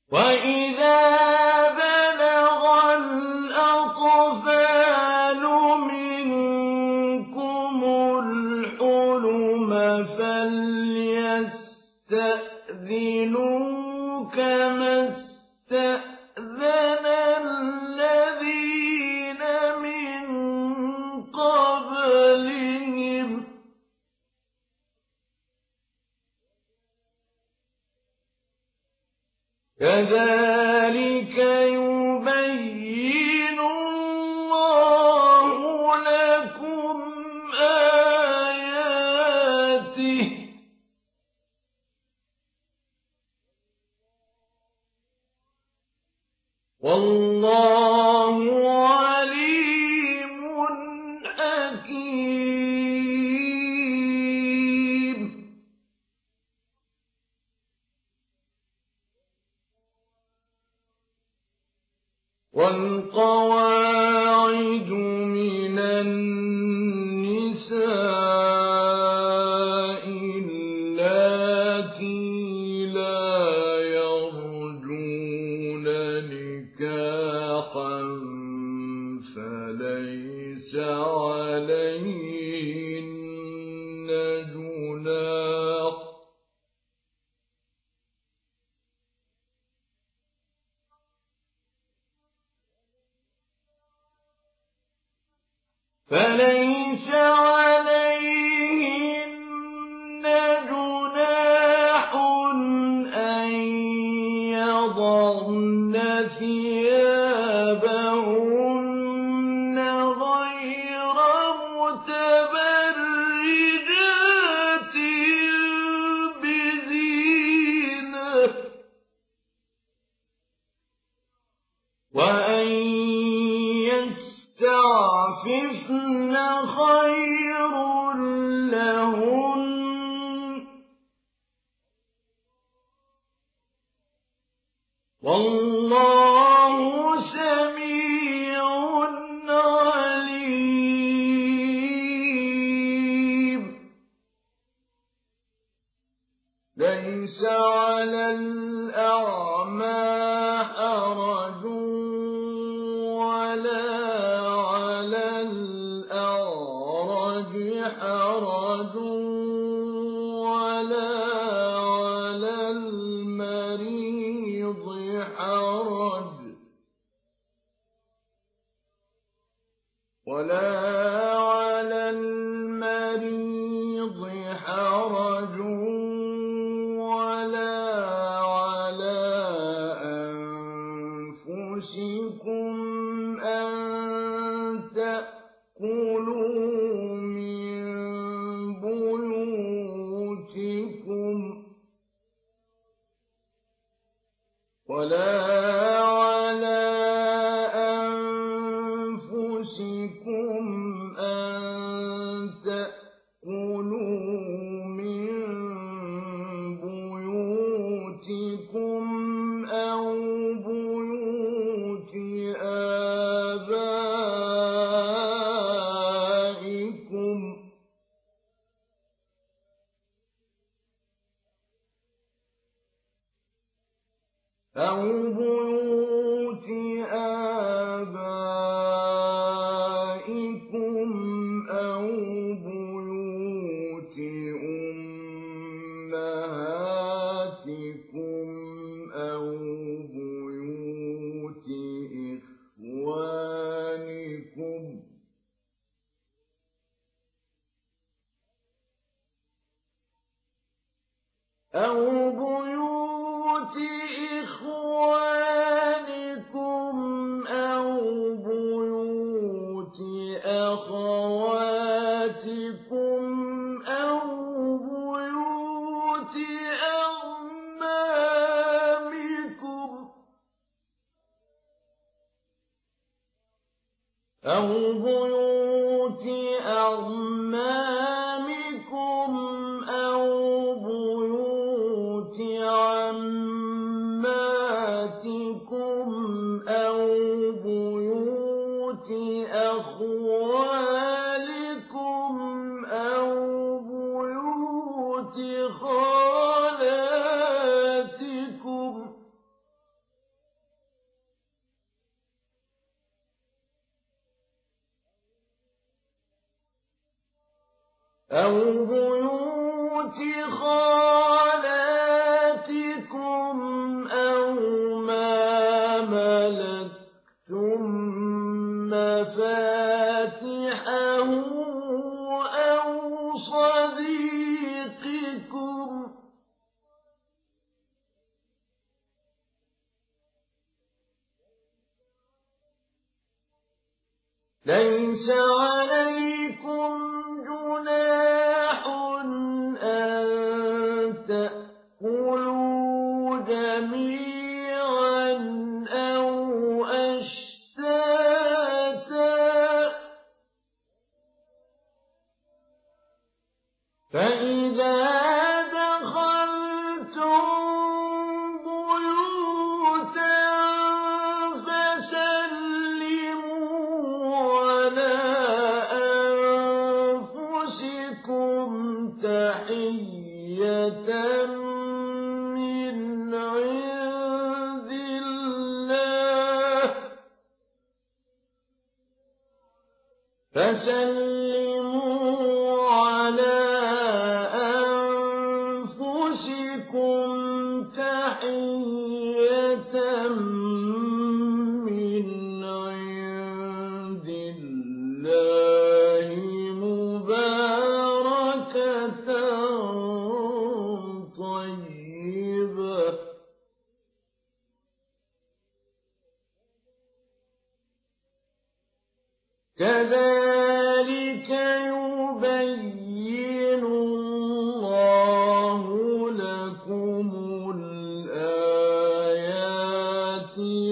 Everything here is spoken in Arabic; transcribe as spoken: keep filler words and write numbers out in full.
وَإِذَا بَلَغَ الْأَطْفَالُ مِنكُمُ الْحُلُمَ فَلْيَسْتَأْذِنُوا كَمَا اسْتَأْذَنَ الَّذِينَ مِن قَبْلِهِمْ ۚ كَذَٰلِكَ يُبَيِّنُ اللَّهُ لَكُمْ آيَاتِهِ ۗ وَاللَّهُ عَلِيمٌ حَكِيمٌ. وَالْقَوَاعِدُ مِنَ النِّسَاءِ اللَّاتِي لَا يَرْجُونَ نِكَاحًا فَلَيْسَ عَلَيْهِنَّ جُنَاحٌ فَلَيْسَ عَلَيْهِنَّ جُنَاحٌ أَن يَضَعْنَ ثِيَابَهُنَّ غَيْرَ مُتَبَرِّجَاتٍ بِزِينَةٍ ۖ وَأَن يَسْتَعْفِفْنَ خَيْرٌ لَّهُنَّ ۗ وَاللَّهُ سَمِيعٌ عَلِيمٌ. لَيْسَ عَلَى الْأَعْمَىٰ حَرَجٌ وَلَا عَلَى الْأَعْرَجِ حَرَجٌ وَلَا عَلَى الْمَرِيضِ حَرَجٌ وَلَا عَلَى الْمَرِيضِ حَرَجٌ وَلَا عَلَىٰ أَنفُسِكُمْ أَن تَأْكُلُوا مِن بُيُوتِكُمْ وَلَا عَلَىٰ أَنفُسِكُمْ أَن تَأْكُلُوا مِن بُيُوتِكُمْ أَوْ بُيُوتِ آبَائِكُمْ أَوْ بُيُوتِ آبَائِكُمْ أَوْ بُيُوتِ أُمَّهَاتِكُمْ أَوْ بُيُوتِ إِخْوَانِكُمْ أَوْ بُيُوتِ إِخْوَانِكُمْ أَوْ بُيُوتِ أَخَوَاتِكُمْ أَوْ بُيُوتِ أَعْمَامِكُمْ أَوْ بُيُوتِ أَعْمَامِكُمْ أَوْ بُيُوتِ عَمَّاتِكُمْ أَوْ بُيُوتِ أَخْوَالِكُمْ أَوْ بُيُوتِ خَالَاتِكُمْ أو بيوت خالاتكم أو ما ملكتم مفاتحه أو صديقكم ليس عليكم جناح أن تأكلوا جميعا أو أشتاتا فإذا دخلتم بيوتا فسلموا على أنفسكم تحية من عند الله فسلموا على أنفسكم تحية من عند الله مباركة طيبة كذلك يبين الله لكم الآيات